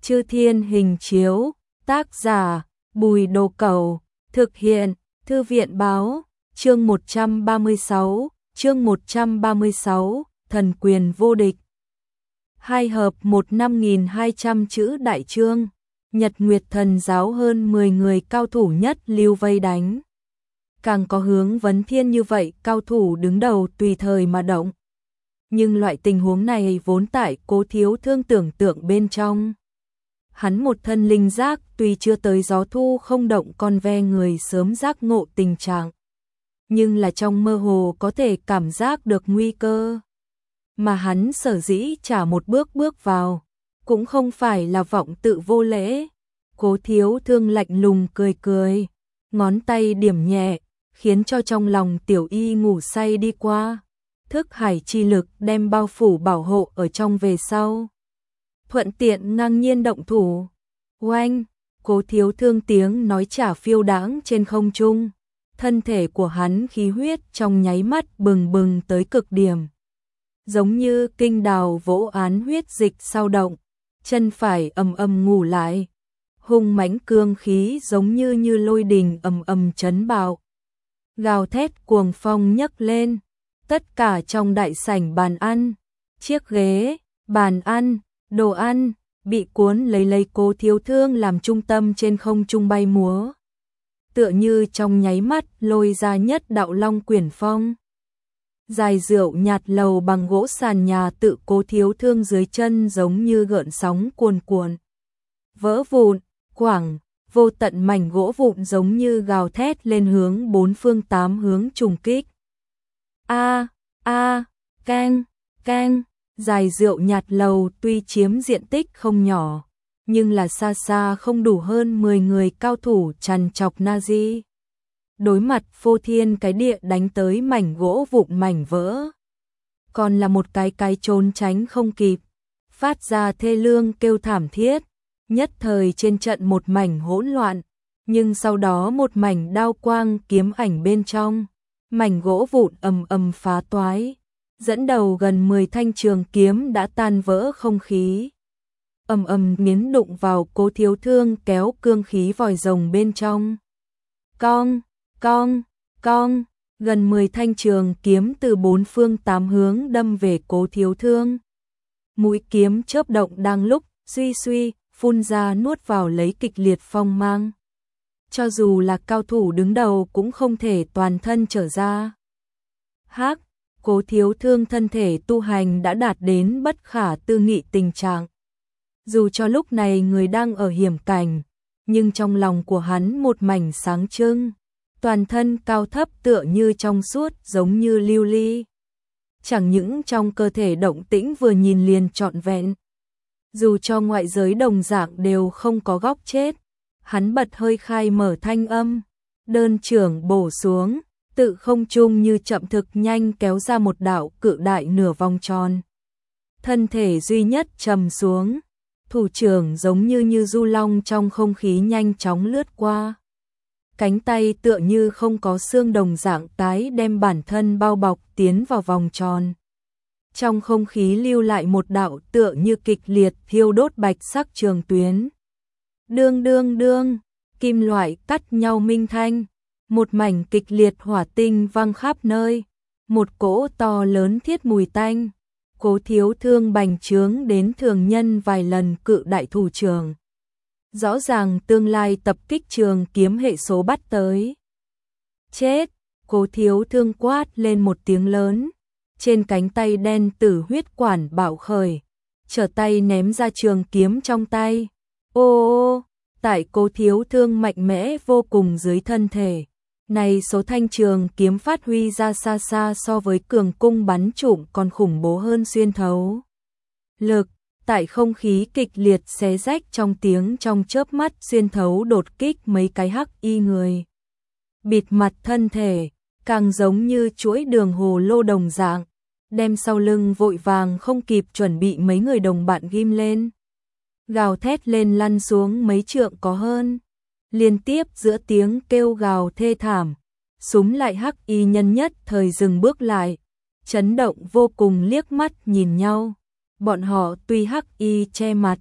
Chư Thiên Hình Chiếu, tác giả Bùi Đồ Cẩu, thực hiện Thư viện Báo, chương 136, Thần Quyền Vô Địch. 2 hợp 1 5200 chữ đại chương, Nhật Nguyệt Thần giáo hơn 10 người cao thủ nhất lưu vây đánh. Càng có hướng vấn thiên như vậy, cao thủ đứng đầu tùy thời mà động. Nhưng loại tình huống này vốn tại Cố Thiếu Thương tưởng tượng bên trong. Hắn một thân linh giác, tuy chưa tới gió thu không động con ve người sớm giác ngộ tình trạng, nhưng là trong mơ hồ có thể cảm giác được nguy cơ. Mà hắn sở dĩ trả một bước vào, cũng không phải là vọng tự vô lễ. Cố Thiếu Thương lạnh lùng cười, ngón tay điểm nhẹ, khiến cho trong lòng tiểu y ngủ say đi qua. Thức hải chi lực đem bao phủ bảo hộ ở trong về sau. Thuận tiện ngang nhiên động thủ. Oanh, Cố Thiếu Thương tiếng nói trả phiêu đãng trên không trung. Thân thể của hắn khí huyết trong nháy mắt bừng tới cực điểm. Giống như kinh đào vỗ án huyết dịch sao động, chân phải ầm ngủ lại. Hung mãnh cương khí giống như lôi đình ầm chấn bạo. Gào thét cuồng phong nhấc lên, tất cả trong đại sảnh bàn ăn, chiếc ghế, bàn ăn, đồ ăn, bị cuốn lấy Cố Thiếu Thương làm trung tâm trên không trung bay múa. Tựa như trong nháy mắt lôi ra nhất đạo long quyển phong. Dài rượu nhạt lầu bằng gỗ sàn nhà tự Cố Thiếu Thương dưới chân giống như gợn sóng cuồn. Vỡ vụn, quảng, vô tận mảnh gỗ vụn giống như gào thét lên hướng bốn phương tám hướng trùng kích. Keng. Dài rượu nhạt lầu tuy chiếm diện tích không nhỏ, nhưng là xa không đủ hơn 10 người cao thủ trằn trọc Nazi. Đối mặt phô thiên cái địa đánh tới mảnh gỗ vụn mảnh vỡ. Còn là một cái trốn tránh không kịp, phát ra thê lương kêu thảm thiết, nhất thời trên trận một mảnh hỗn loạn, nhưng sau đó một mảnh đao quang kiếm ảnh bên trong, mảnh gỗ vụn ầm phá toái. Dẫn đầu gần 10 thanh trường kiếm đã tan vỡ không khí. Miến đụng vào Cố Thiếu Thương kéo cương khí vòi rồng bên trong. Cong, gần 10 thanh trường kiếm từ bốn phương tám hướng đâm về Cố Thiếu Thương. Mũi kiếm chớp động đang lúc suy phun ra nuốt vào lấy kịch liệt phong mang. Cho dù là cao thủ đứng đầu cũng không thể toàn thân trở ra. Cố Thiếu Thương thân thể tu hành đã đạt đến bất khả tư nghị tình trạng. Dù cho lúc này người đang ở hiểm cảnh, nhưng trong lòng của hắn một mảnh sáng trưng, toàn thân cao thấp tựa như trong suốt giống như lưu ly. Chẳng những trong cơ thể động tĩnh vừa nhìn liền trọn vẹn. Dù cho ngoại giới đồng dạng đều không có góc chết, hắn bật hơi khai mở thanh âm, đơn trưởng bổ xuống. Tự không trung như chậm thực nhanh kéo ra một đạo cự đại nửa vòng tròn. Thân thể duy nhất trầm xuống, thủ trưởng giống như du long trong không khí nhanh chóng lướt qua. Cánh tay tựa như không có xương đồng dạng tái đem bản thân bao bọc tiến vào vòng tròn. Trong không khí lưu lại một đạo tựa như kịch liệt thiêu đốt bạch sắc trường tuyến. Đương, kim loại cắt nhau minh thanh. Một mảnh kịch liệt hỏa tinh văng khắp nơi, một cỗ to lớn thiết mùi tanh. Cố Thiếu Thương bành trướng đến thường nhân vài lần cự đại thủ trưởng. Rõ ràng tương lai tập kích trường kiếm hệ số bắt tới. Chết! Cố Thiếu Thương quát lên một tiếng lớn. Trên cánh tay đen tử huyết quản bạo khởi, trở tay ném ra trường kiếm trong tay. Ô! Tại Cố Thiếu Thương mạnh mẽ vô cùng dưới thân thể. Này số thanh trường kiếm phát huy ra xa so với cường cung bắn trụm còn khủng bố hơn xuyên thấu. Lực, tại không khí kịch liệt xé rách trong tiếng trong chớp mắt xuyên thấu đột kích mấy cái hắc y người. Bịt mặt thân thể, càng giống như chuỗi đường hồ lô đồng dạng, đem sau lưng vội vàng không kịp chuẩn bị mấy người đồng bạn ghim lên. Gào thét lên lăn xuống mấy trượng có hơn. Liên tiếp giữa tiếng kêu gào thê thảm, súng lại hắc y nhân nhất thời dừng bước lại, chấn động vô cùng liếc mắt nhìn nhau. Bọn họ tuy hắc y che mặt,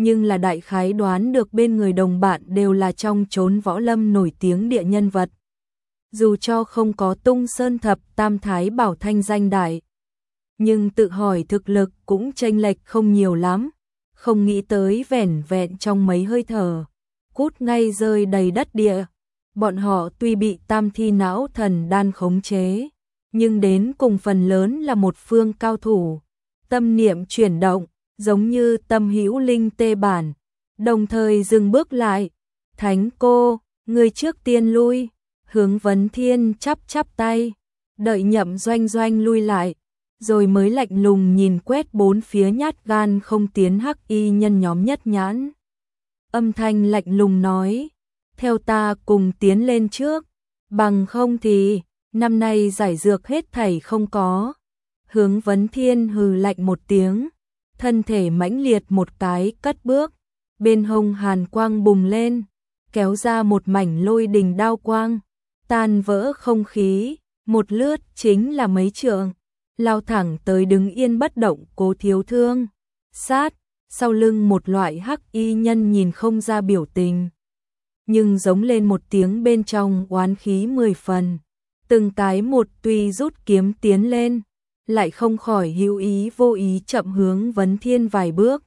nhưng là đại khái đoán được bên người đồng bạn đều là trong chốn võ lâm nổi tiếng địa nhân vật. Dù cho không có Tung Sơn thập tam thái bảo thanh danh đại, nhưng tự hỏi thực lực cũng chênh lệch không nhiều lắm, không nghĩ tới vẻn vẹn trong mấy hơi thở, cút ngay rơi đầy đất địa. Bọn họ tuy bị tam thi não thần đan khống chế, nhưng đến cùng phần lớn là một phương cao thủ. Tâm niệm chuyển động, giống như tâm hữu linh tê bản, đồng thời dừng bước lại. Thánh cô, người trước tiên lui. Hướng Vấn Thiên chắp chắp tay, đợi Nhậm Doanh Doanh lui lại, rồi mới lạnh lùng nhìn quét bốn phía nhát gan không tiến hắc y nhân nhóm nhất nhãn. Âm thanh lạnh lùng nói, theo ta cùng tiến lên trước, bằng không thì năm nay giải dược hết thảy không có. Hướng Vấn Thiên hừ lạnh một tiếng, thân thể mãnh liệt một cái cất bước, bên hông hàn quang bùng lên, kéo ra một mảnh lôi đình đao quang, tan vỡ không khí, một lướt chính là mấy trượng, lao thẳng tới đứng yên bất động Cố Thiếu Thương. Sát, sau lưng một loại hắc y nhân nhìn không ra biểu tình, nhưng giống lên một tiếng bên trong oán khí 10 phần. Từng cái một tuy rút kiếm tiến lên, lại không khỏi hữu ý vô ý chậm hướng Vấn Thiên vài bước.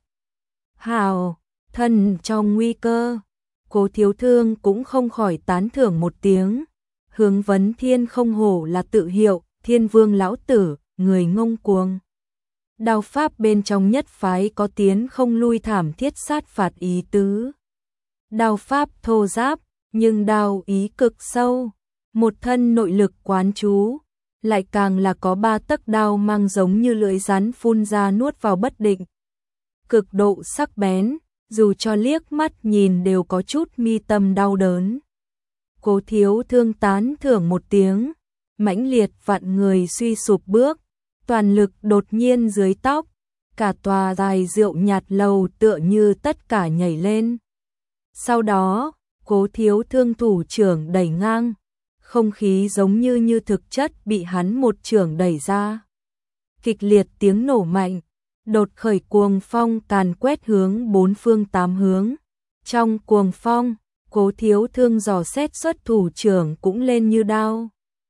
Hào, thân trong nguy cơ, Cố Thiếu Thương cũng không khỏi tán thưởng một tiếng. Hướng Vấn Thiên không hổ là tự hiệu, Thiên Vương lão tử, người ngông cuồng. Đao pháp bên trong nhất phái có tiến không lui thảm thiết sát phạt ý tứ. Đao pháp thô giáp, nhưng đao ý cực sâu, một thân nội lực quán chú, lại càng là có 3 tấc đao mang giống như lưỡi rắn phun ra nuốt vào bất định. Cực độ sắc bén, dù cho liếc mắt nhìn đều có chút mi tâm đau đớn. Cố Thiếu Thương tán thưởng một tiếng, mãnh liệt vặn người suy sụp bước, toàn lực đột nhiên dưới tóc, cả tòa dài rượu nhạt lầu tựa như tất cả nhảy lên. Sau đó, Cố Thiếu Thương thủ trưởng đẩy ngang, không khí giống như thực chất bị hắn một trưởng đẩy ra. Kịch liệt tiếng nổ mạnh, đột khởi cuồng phong càn quét hướng 4 phương 8 hướng. Trong cuồng phong, Cố Thiếu Thương dò xét xuất thủ trưởng cũng lên như đao.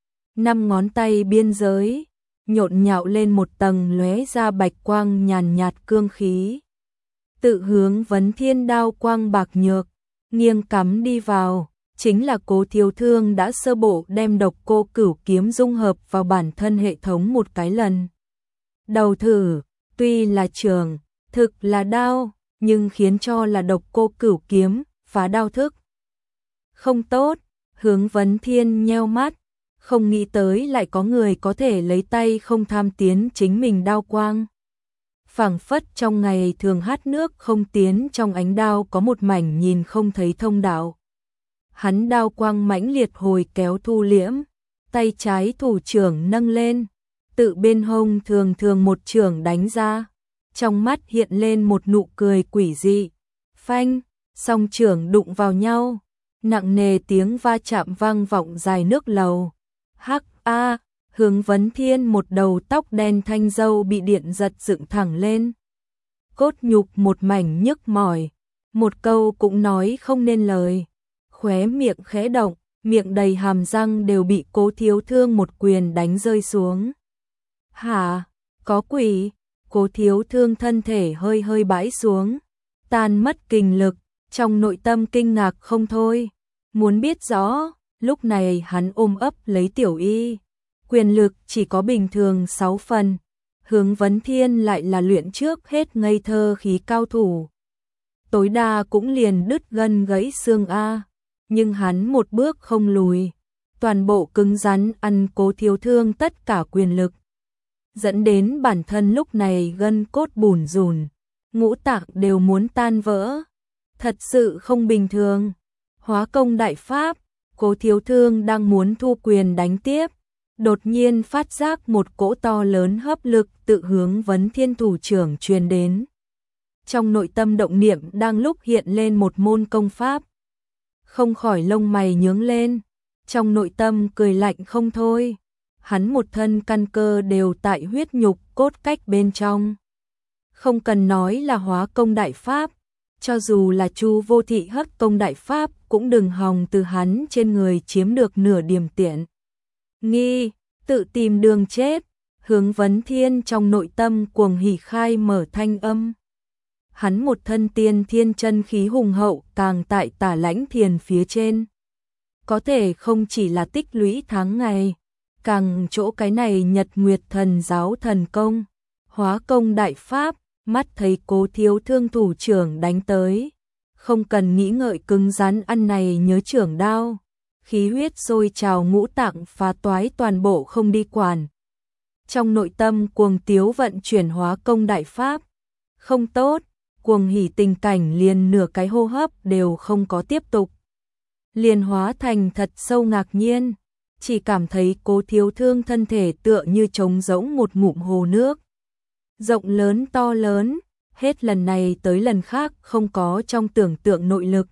5 ngón tay biên giới, nhộn nhạo lên một tầng lóe ra bạch quang nhàn nhạt cương khí. Tự hướng Vấn Thiên đao quang bạc nhược, nghiêng cắm đi vào, chính là Cố Thiếu Thương đã sơ bộ đem Độc Cô Cửu kiếm dung hợp vào bản thân hệ thống một cái lần. Đầu thử, tuy là trường, thực là đao, nhưng khiến cho là Độc Cô Cửu kiếm, phá đao thức. Không tốt, Hướng Vấn Thiên nheo mắt, không nghĩ tới lại có người có thể lấy tay không tham tiến chính mình đao quang. Phảng phất trong ngày thường hát nước không tiến trong ánh đao có một mảnh nhìn không thấy thông đạo. Hắn đao quang mãnh liệt hồi kéo thu liễm, tay trái thủ trưởng nâng lên, tự bên hông thường thường một trưởng đánh ra, trong mắt hiện lên một nụ cười quỷ dị. Phanh, song trưởng đụng vào nhau, nặng nề tiếng va chạm vang vọng dài nước lầu. Hắc a, Hướng Vấn Thiên một đầu tóc đen thanh râu bị điện giật dựng thẳng lên. Cốt nhục một mảnh nhức mỏi, một câu cũng nói không nên lời. Khóe miệng khẽ động, miệng đầy hàm răng đều bị Cố Thiếu Thương một quyền đánh rơi xuống. Hả, có quỷ? Cố Thiếu Thương thân thể hơi hơi bãi xuống, tan mất kinh lực, trong nội tâm kinh ngạc không thôi. Muốn biết rõ, lúc này hắn ôm ấp lấy Tiểu Y, quyền lực chỉ có bình thường 6 phần, Hướng Vấn Thiên lại là luyện trước hết ngây thơ khí cao thủ. Tối đa cũng liền đứt gân gãy xương a, nhưng hắn một bước không lùi, toàn bộ cứng rắn ăn Cố Thiếu Thương tất cả quyền lực, dẫn đến bản thân lúc này gân cốt bủn rủn, ngũ tạng đều muốn tan vỡ. Thật sự không bình thường. Hóa công đại pháp, Cố Thiếu Thương đang muốn thu quyền đánh tiếp, đột nhiên phát giác một cỗ to lớn hấp lực tự hướng Vấn Thiên thủ trưởng truyền đến. Trong nội tâm động niệm đang lúc hiện lên một môn công pháp, không khỏi lông mày nhướng lên, trong nội tâm cười lạnh không thôi. Hắn một thân căn cơ đều tại huyết nhục cốt cách bên trong, không cần nói là hóa công đại pháp, cho dù là Chu Vô Thị hất công đại pháp cũng đừng hòng từ hắn trên người chiếm được nửa điểm tiện nghi, tự tìm đường chết. Hướng Vấn Thiên trong nội tâm cuồng hỉ khai mở thanh âm. Hắn một thân tiên thiên chân khí hùng hậu càng tại Tả Lãnh Thiền phía trên. Có thể không chỉ là tích lũy tháng ngày, càng chỗ cái này Nhật Nguyệt Thần Giáo thần công, hóa công đại pháp, mắt thấy Cố Thiếu Thương thủ trưởng đánh tới, không cần nghĩ ngợi cứng rắn ăn này nhớ trưởng đao, khí huyết sôi trào ngũ tạng phá toái toàn bộ không đi quản. Trong nội tâm cuồng tiếu vận chuyển hóa công đại pháp, không tốt, cuồng hỉ tình cảnh liền nửa cái hô hấp đều không có tiếp tục. Liền hóa thành thật sâu ngạc nhiên, chỉ cảm thấy Cố Thiếu Thương thân thể tựa như trống rỗng một ngụm hồ nước. Rộng lớn to lớn, hết lần này tới lần khác không có trong tưởng tượng nội lực.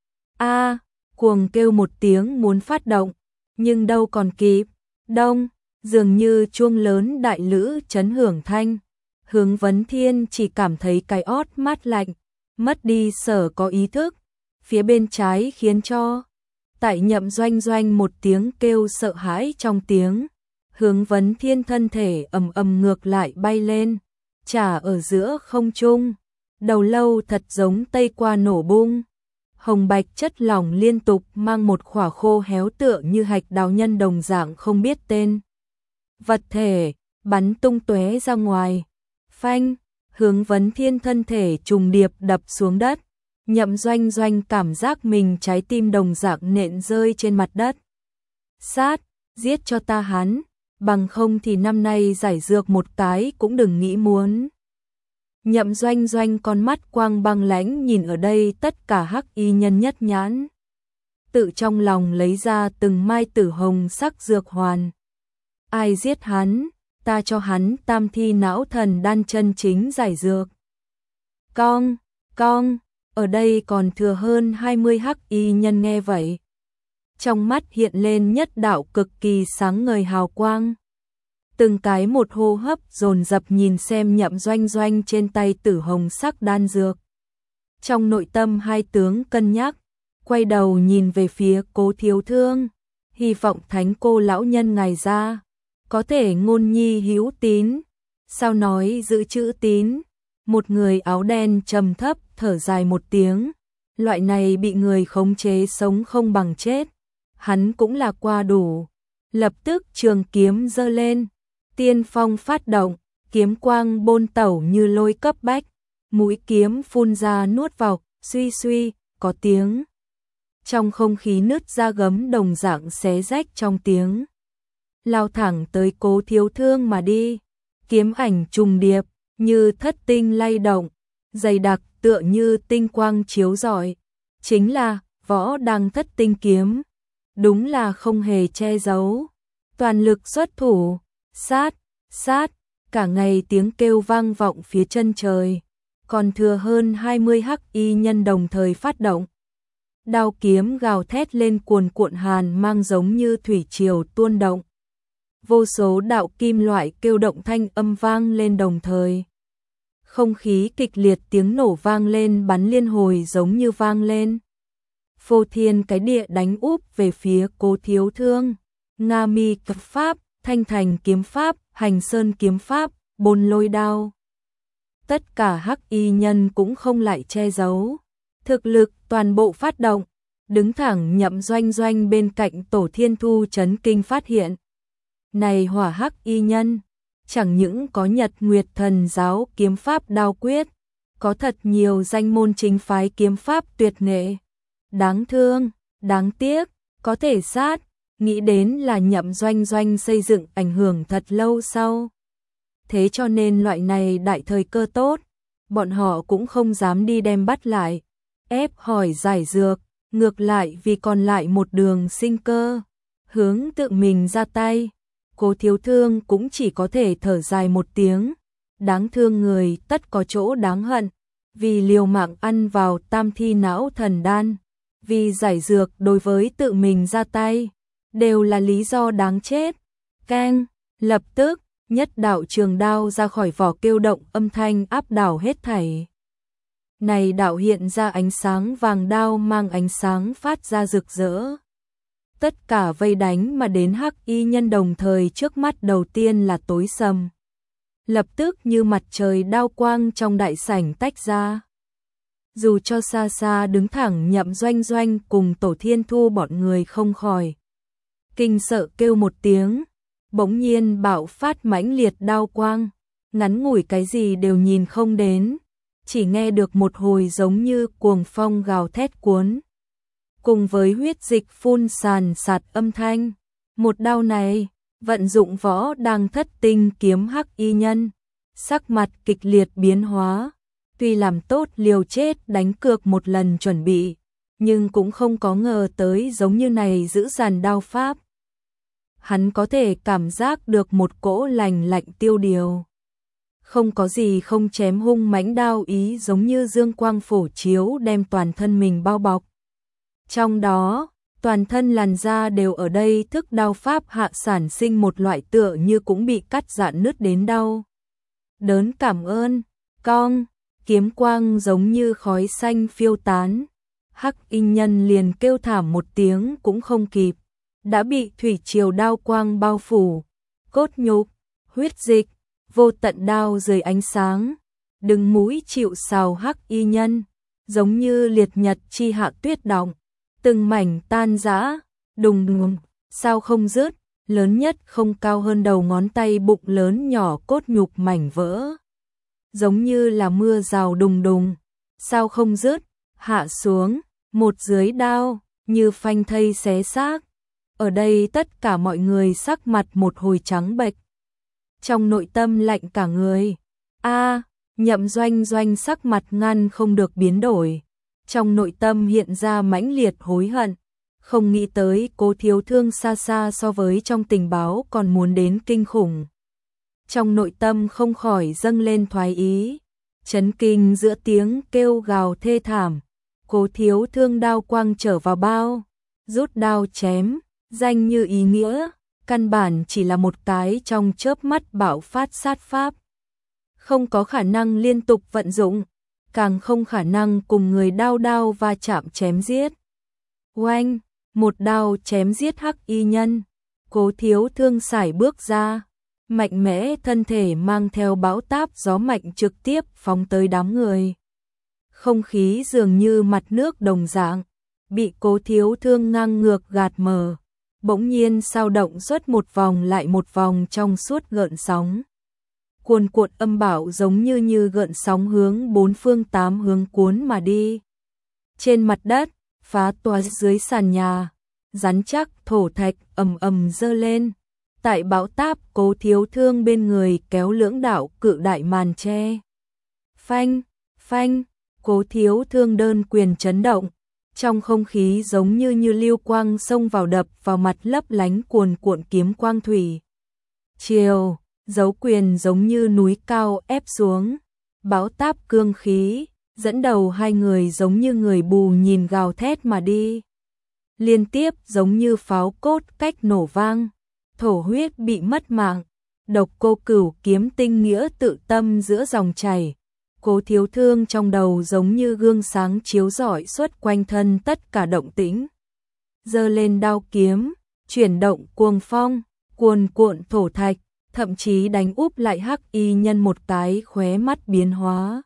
A, cuồng kêu một tiếng muốn phát động, nhưng đâu còn kịp, đông, dường như chuông lớn đại lữ chấn hưởng thanh. Hướng Vấn Thiên chỉ cảm thấy cái ót mát lạnh, mất đi sở có ý thức, phía bên trái khiến cho tại Nhậm Doanh Doanh một tiếng kêu sợ hãi trong tiếng, Hướng Vấn Thiên thân thể ầm ầm ngược lại bay lên, chả ở giữa không trung, đầu lâu thật giống tây qua nổ bung, hồng bạch chất lỏng liên tục mang một khỏa khô héo tựa như hạch đào nhân đồng dạng không biết tên. Vật thể bắn tung tóe ra ngoài, phanh, Hướng Vấn Thiên thân thể trùng điệp đập xuống đất. Nhậm Doanh Doanh cảm giác mình trái tim đồng dạng nện rơi trên mặt đất. Sát, giết cho ta hắn, bằng không thì năm nay giải dược một cái cũng đừng nghĩ muốn. Nhậm Doanh Doanh con mắt quang băng lãnh nhìn ở đây tất cả hắc y nhân nhất nhãn. Tự trong lòng lấy ra từng mai tử hồng sắc dược hoàn. Ai giết hắn, ta cho hắn tam thi não thần đan chân chính giải dược. Cong, cong. Ở đây còn thừa hơn 20 hắc y nhân nghe vậy. Trong mắt hiện lên nhất đạo cực kỳ sáng ngời hào quang. Từng cái một hô hấp dồn dập nhìn xem Nhậm Doanh Doanh trên tay tử hồng sắc đan dược. Trong nội tâm hai tướng cân nhắc, quay đầu nhìn về phía Cố Thiếu Thương, hy vọng thánh cô lão nhân ngài ra, có thể ngôn nhi hữu tín, sao nói giữ chữ tín. Một người áo đen trầm thấp thở dài một tiếng, loại này bị người khống chế sống không bằng chết, hắn cũng là qua đủ. Lập tức trường kiếm giơ lên, tiên phong phát động, kiếm quang bôn tẩu như lôi cấp bách, mũi kiếm phun ra nuốt vào, suy suy, có tiếng. Trong không khí nứt ra gấm đồng dạng xé rách trong tiếng. Lao thẳng tới Cố Thiếu Thương mà đi, kiếm ảnh trùng điệp, như thất tinh lay động, dày đặc tựa như tinh quang chiếu rọi, chính là Võ Đăng Thất Tinh kiếm, đúng là không hề che giấu, toàn lực xuất thủ, sát, sát, cả ngày tiếng kêu vang vọng phía chân trời, còn thừa hơn 20 hắc y nhân đồng thời phát động. Đao kiếm gào thét lên cuồn cuộn hàn mang giống như thủy triều tuôn động. Vô số đạo kim loại kêu động thanh âm vang lên đồng thời. Không khí kịch liệt tiếng nổ vang lên bắn liên hồi giống như vang lên. Phô thiên cái địa đánh úp về phía Cố Thiếu Thương. Nga mi cấp pháp, thanh thành kiếm pháp, hành sơn kiếm pháp, bồn lôi đao. Tất cả hắc y nhân cũng không lại che giấu. Thực lực toàn bộ phát động. Đứng thẳng Nhậm Doanh Doanh bên cạnh Tổ Thiên Thu chấn kinh phát hiện. Này hỏa hắc y nhân, chẳng những có Nhật Nguyệt Thần Giáo kiếm pháp đao quyết, có thật nhiều danh môn chính phái kiếm pháp tuyệt nghệ. Đáng thương, đáng tiếc, có thể sát, nghĩ đến là Nhậm Doanh Doanh xây dựng ảnh hưởng thật lâu sau. Thế cho nên loại này đại thời cơ tốt, bọn họ cũng không dám đi đem bắt lại, ép hỏi giải dược, ngược lại vì còn lại một đường sinh cơ, hướng tự mình ra tay. Cố Thiếu Thương cũng chỉ có thể thở dài một tiếng, đáng thương người tất có chỗ đáng hận, vì liều mạng ăn vào tam thi não thần đan, vì giải dược đối với tự mình ra tay, đều là lý do đáng chết. Keng, lập tức, nhất đạo trường đao ra khỏi vỏ kêu động âm thanh áp đảo hết thảy. này đạo hiện ra ánh sáng vàng, đao mang ánh sáng phát ra rực rỡ. Tất cả vây đánh mà đến hắc y nhân đồng thời trước mắt đầu tiên là tối sầm. Lập tức như mặt trời đao quang trong đại sảnh tách ra. Dù cho xa xa đứng thẳng Nhậm Doanh Doanh cùng Tổ Thiên Thu bọn người không khỏi kinh sợ kêu một tiếng, bỗng nhiên bạo phát mãnh liệt đao quang, ngắn ngủi cái gì đều nhìn không đến, chỉ nghe được một hồi giống như cuồng phong gào thét cuốn, cùng với huyết dịch phun sàn sạt âm thanh. Một đao này, vận dụng võ đang thất tinh kiếm hắc y nhân, sắc mặt kịch liệt biến hóa, tuy làm tốt liều chết đánh cược một lần chuẩn bị, nhưng cũng không có ngờ tới giống như này giữ dàn đao pháp. Hắn có thể cảm giác được một cỗ lành lạnh tiêu điều. Không có gì không chém hung mãnh đao ý giống như dương quang phổ chiếu đem toàn thân mình bao bọc. Trong đó, toàn thân làn da đều ở đây thức đao pháp hạ sản sinh một loại tựa như cũng bị cắt rạn nứt đến đau đớn. Cảm ơn, cong, kiếm quang giống như khói xanh phiêu tán. Hắc y nhân liền kêu thảm một tiếng cũng không kịp, đã bị thủy triều đao quang bao phủ, cốt nhục, huyết dịch, vô tận đao dưới ánh sáng, đứng mũi chịu sào hắc y nhân, giống như liệt nhật chi hạ tuyết động, từng mảnh tan rã, đùng đùng, sao không dứt, lớn nhất không cao hơn đầu ngón tay bụng lớn nhỏ cốt nhục mảnh vỡ. Giống như là mưa rào đùng đùng, sao không dứt, hạ xuống, một dưới đao, như phanh thây xé xác. Ở đây tất cả mọi người sắc mặt một hồi trắng bệch. Trong nội tâm lạnh cả người. Nhậm Doanh Doanh sắc mặt ngăn không được biến đổi. Trong nội tâm hiện ra mãnh liệt hối hận. Không nghĩ tới Cố Thiếu Thương xa xa so với trong tình báo còn muốn đến kinh khủng. Trong nội tâm không khỏi dâng lên thoái ý. Chấn kinh giữa tiếng kêu gào thê thảm. Cố Thiếu Thương đao quang trở vào bao, rút đao chém, danh như ý nghĩa, căn bản chỉ là một cái trong chớp mắt bạo phát sát pháp. Không có khả năng liên tục vận dụng, càng không khả năng cùng người đao đao va chạm chém giết. Oanh, một đao chém giết hắc y nhân, Cố Thiếu Thương sải bước ra, mạnh mẽ thân thể mang theo bão táp gió mạnh trực tiếp phóng tới đám người. Không khí dường như mặt nước đồng dạng, bị Cố Thiếu Thương ngang ngược gạt mở, bỗng nhiên sao động suốt một vòng lại một vòng trong suốt gợn sóng. Cuồn cuộn âm bạo giống như gợn sóng hướng bốn phương tám hướng cuốn mà đi. Trên mặt đất, phá toái dưới sàn nhà, rắn chắc thổ thạch ầm ầm dơ lên. Tại bão táp Cố Thiếu Thương bên người kéo lưỡng đạo cự đại màn che. Phanh, phanh, Cố Thiếu Thương đơn quyền chấn động. Trong không khí giống như lưu quang xông vào đập vào mặt lấp lánh cuồn cuộn kiếm quang thủy. Chiều, dấu quyền giống như núi cao ép xuống. Bão táp cương khí, dẫn đầu hai người giống như người bù nhìn gào thét mà đi. Liên tiếp giống như pháo cốt cách nổ vang. Thổ huyết bị mất mạng. Độc Cô Cửu kiếm tinh nghĩa tự tâm giữa dòng chảy. Cố Thiếu Thương trong đầu giống như gương sáng chiếu rọi suốt quanh thân tất cả động tĩnh. Giơ lên đao kiếm, chuyển động cuồng phong, cuồn cuộn thổ thạch, thậm chí đánh úp lại hắc y nhân một cái khóe mắt biến hóa.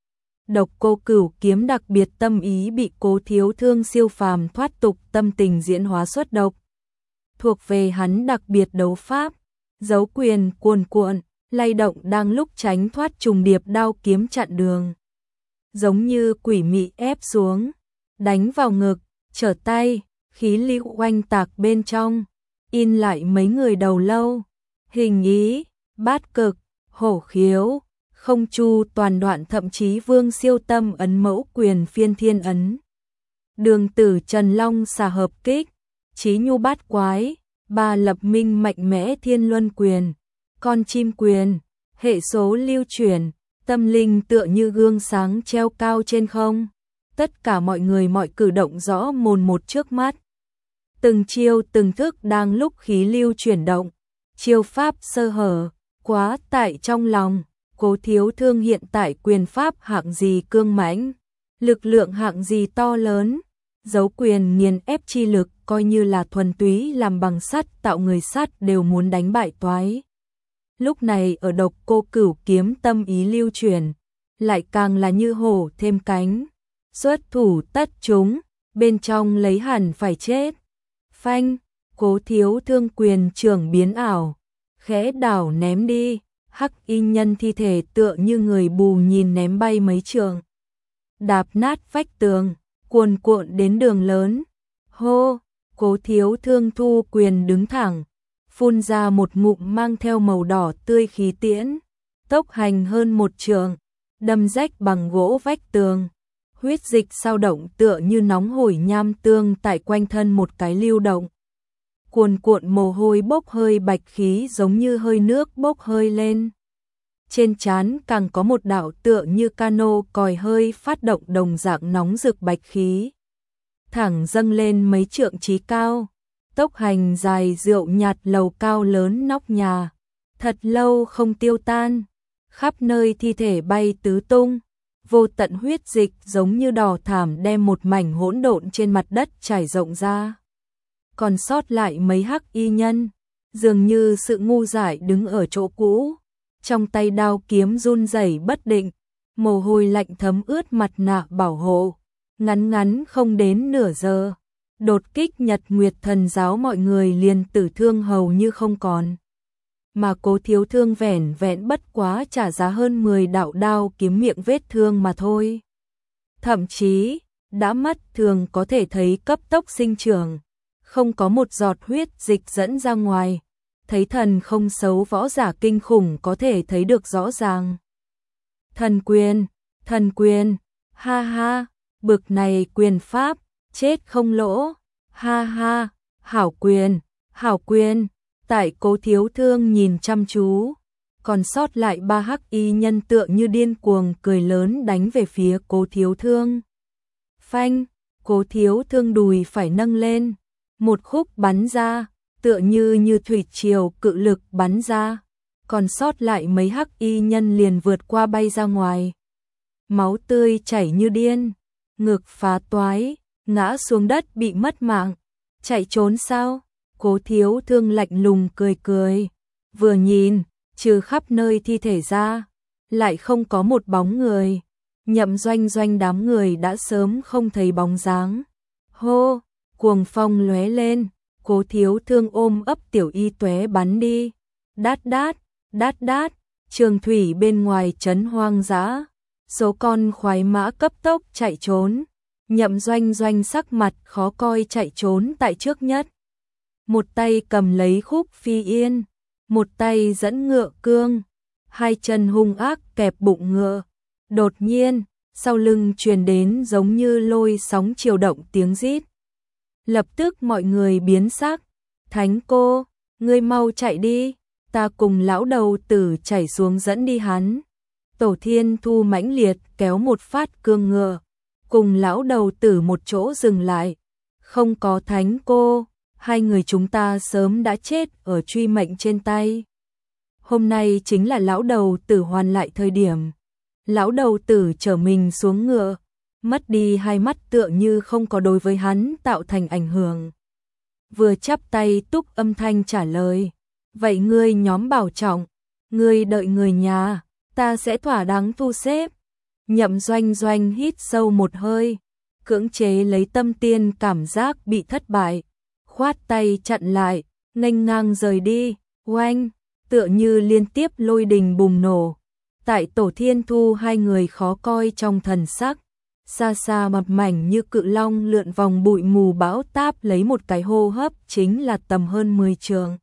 Độc Cô Cửu kiếm đặc biệt tâm ý bị Cố Thiếu Thương siêu phàm thoát tục tâm tình diễn hóa xuất độc. Thuộc về hắn đặc biệt đấu pháp, dấu quyền cuồn cuộn, lay động đang lúc tránh thoát trùng điệp đao kiếm chặn đường. Giống như quỷ mị ép xuống, đánh vào ngực, trở tay, khí lưu oanh tạc bên trong, in lại mấy người đầu lâu. Hình ý, bát cực, hổ khiếu, không chu toàn đoạn thậm chí Vương Siêu Tâm ấn mẫu quyền phiên thiên ấn. Đường Tử Trần Long xà hợp kích, Chí Nhu bát quái, Ba Lập Minh mạnh mẽ thiên luân quyền, Con chim quyền, hệ số lưu chuyển, tâm linh tựa như gương sáng treo cao trên không. Tất cả mọi người mọi cử động rõ mồn một trước mắt. Từng chiêu từng thức đang lúc khí lưu chuyển động, chiêu pháp sơ hở, quá tại trong lòng. Cố Thiếu Thương hiện tại quyền pháp hạng gì cương mãnh. Lực lượng hạng gì to lớn, dấu quyền nghiền ép chi lực coi như là thuần túy làm bằng sắt tạo người sắt đều muốn đánh bại toái. Lúc này ở Độc Cô Cửu kiếm tâm ý lưu chuyển, lại càng là như hổ thêm cánh, xuất thủ tất chúng, bên trong lấy hẳn phải chết. Phanh, Cố Thiếu Thương quyền trưởng biến ảo, khẽ đảo ném đi, hắc y nhân thi thể tựa như người bù nhìn ném bay mấy trường. Đạp nát vách tường, cuồn cuộn đến đường lớn. Hô, Cố Thiếu Thương thu quyền đứng thẳng, phun ra một ngụm mang theo màu đỏ tươi khí tiễn, tốc hành hơn một trường, đâm rách bằng gỗ vách tường. Huyết dịch sao động tựa như nóng hổi nham tương tại quanh thân một cái lưu động. Cuồn cuộn mồ hôi bốc hơi bạch khí giống như hơi nước bốc hơi lên. Trên trán càng có một đạo tựa như cano còi hơi phát động đồng dạng nóng rực bạch khí. Thẳng dâng lên mấy trượng chí cao, tốc hành dài rượu nhạt lầu cao lớn nóc nhà. Thật lâu không tiêu tan, khắp nơi thi thể bay tứ tung. Vô tận huyết dịch giống như đỏ thảm đem một mảnh hỗn độn trên mặt đất trải rộng ra. Còn sót lại mấy hắc y nhân, dường như sự ngu dại đứng ở chỗ cũ, trong tay đao kiếm run rẩy bất định, mồ hôi lạnh thấm ướt mặt nạ bảo hộ. Ngắn ngắn không đến nửa giờ, đột kích Nhật Nguyệt Thần giáo mọi người liền tử thương hầu như không còn. Mà Cố Thiếu Thương vẻn vẹn bất quá trả giá hơn 10 đạo đao kiếm miệng vết thương mà thôi. Thậm chí, đã mắt thường có thể thấy cấp tốc sinh trưởng, không có một giọt huyết dịch dẫn ra ngoài. Thấy thần không xấu võ giả kinh khủng có thể thấy được rõ ràng. Thần quyền, ha ha, bực này quyền pháp, chết không lỗ, ha ha, hảo quyền. Tại Cố Thiếu Thương nhìn chăm chú, còn sót lại 3 hắc y nhân tựa như điên cuồng cười lớn đánh về phía Cố Thiếu Thương. Phanh, Cố Thiếu Thương đùi phải nâng lên, một khúc bắn ra, tựa như thủy triều cự lực bắn ra, còn sót lại mấy hắc y nhân liền vượt qua bay ra ngoài. Máu tươi chảy như điên, ngực phá toái, ngã xuống đất bị mất mạng. Chạy trốn sao? Cố Thiếu Thương lạnh lùng cười, vừa nhìn, trừ khắp nơi thi thể ra, lại không có một bóng người. Nhậm Doanh đám người đã sớm không thấy bóng dáng. Hô, cuồng phong lóe lên, Cố Thiếu Thương ôm ấp Tiểu Y tóe bắn đi. Đát, trường thủy bên ngoài trấn hoang dã, số con khoái mã cấp tốc chạy trốn. Nhậm Doanh sắc mặt khó coi chạy trốn tại trước nhất. Một tay cầm lấy khúc phi yên, một tay dẫn ngựa cương, hai chân hung ác kẹp bụng ngựa. Đột nhiên, sau lưng truyền đến giống như lôi sóng chiều động tiếng rít. Lập tức mọi người biến sắc. Thánh cô, ngươi mau chạy đi, ta cùng lão đầu tử chảy xuống dẫn đi hắn. Tổ Thiên Thu mãnh liệt kéo một phát cương ngựa, cùng lão đầu tử một chỗ dừng lại. Không có thánh cô, hai người chúng ta sớm đã chết ở truy mệnh trên tay. Hôm nay chính là lão đầu tử hoàn lại thời điểm. Lão đầu tử trở mình xuống ngựa, mất đi hai mắt tựa như không có đối với hắn tạo thành ảnh hưởng. Vừa chắp tay túc âm thanh trả lời, vậy ngươi nhóm bảo trọng, ngươi đợi người nhà, ta sẽ thỏa đáng thu xếp. Nhậm Doanh hít sâu một hơi, cưỡng chế lấy tâm tiên cảm giác bị thất bại, khoát tay chặn lại, nghênh ngang rời đi. Oanh, tựa như liên tiếp lôi đình bùng nổ. Tại Tổ Thiên Thu hai người khó coi trong thần sắc, xa xa mập mảnh như cự long lượn vòng bụi mù bão táp lấy một cái hô hấp chính là tầm hơn 10 trường.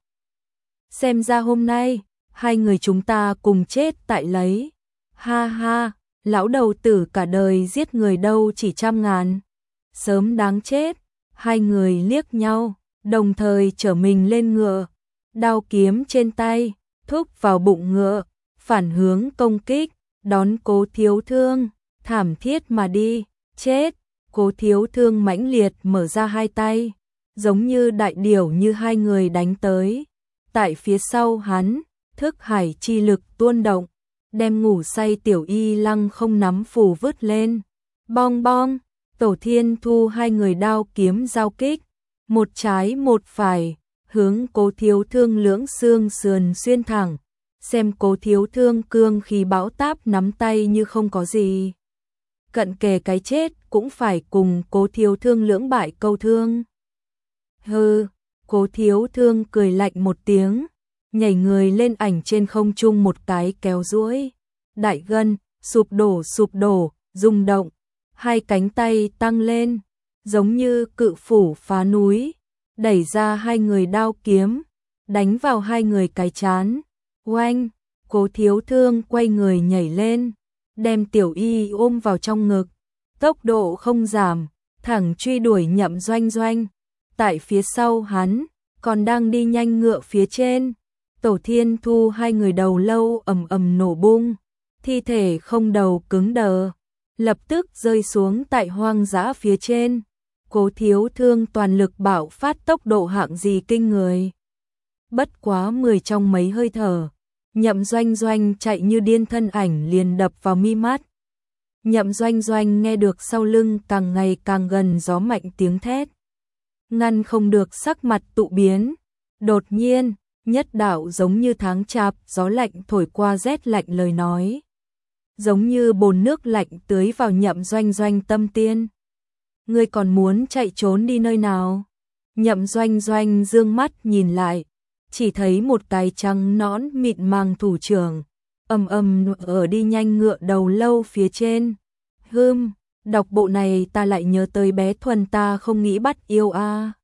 Xem ra hôm nay, hai người chúng ta cùng chết tại lấy. Ha ha, lão đầu tử cả đời giết người đâu chỉ trăm ngàn. Sớm đáng chết. Hai người liếc nhau, đồng thời trở mình lên ngựa, đao kiếm trên tay, thúc vào bụng ngựa, phản hướng công kích, đón Cố Thiếu Thương, thảm thiết mà đi. Chết. Cố Thiếu Thương mãnh liệt mở ra hai tay, giống như đại điểu như hai người đánh tới. Tại phía sau hắn, thức hải chi lực tuôn động, đem ngủ say Tiểu Y Lăng không nắm phù vứt lên. Bong bong, Tổ Thiên Thu hai người đao kiếm giao kích, một trái một phải, hướng Cố Thiếu Thương lưỡng xương sườn xuyên thẳng, xem Cố Thiếu Thương cương khí bão táp nắm tay như không có gì. Cận kề cái chết cũng phải cùng Cố Thiếu Thương lưỡng bại câu thương. Hừ, Cố Thiếu Thương cười lạnh một tiếng, nhảy người lên ảnh trên không trung một cái kéo duỗi, đại gân, sụp đổ, rung động, hai cánh tay tăng lên, giống như cự phủ phá núi, đẩy ra hai người đao kiếm, đánh vào hai người cái chán. Oanh, Cố Thiếu Thương quay người nhảy lên, đem Tiểu Y ôm vào trong ngực, tốc độ không giảm, thẳng truy đuổi Nhậm Doanh Doanh. Tại phía sau hắn, còn đang đi nhanh ngựa phía trên, Tổ Thiên Thu hai người đầu lâu ầm ầm nổ bung, thi thể không đầu cứng đờ, lập tức rơi xuống tại hoang dã phía trên. Cố Thiếu Thương toàn lực bạo phát tốc độ hạng gì kinh người. Bất quá 10 trong mấy hơi thở, Nhậm Doanh Doanh chạy như điên, thân ảnh liền đập vào mi mắt. Nhậm Doanh Doanh nghe được sau lưng càng ngày càng gần gió mạnh tiếng thét, ngăn không được sắc mặt tụ biến. Đột nhiên, nhất đạo giống như tháng chạp gió lạnh thổi qua rét lạnh lời nói, giống như bồn nước lạnh tưới vào Nhậm Doanh Doanh tâm tiên. Ngươi còn muốn chạy trốn đi nơi nào? Nhậm Doanh Doanh dương mắt nhìn lại, chỉ thấy một cái trắng nõn mịn màng thủ trưởng, ở đi nhanh ngựa đầu lâu phía trên. Đọc bộ này ta lại nhớ tới bé Thuần ta không nghĩ bắt yêu a.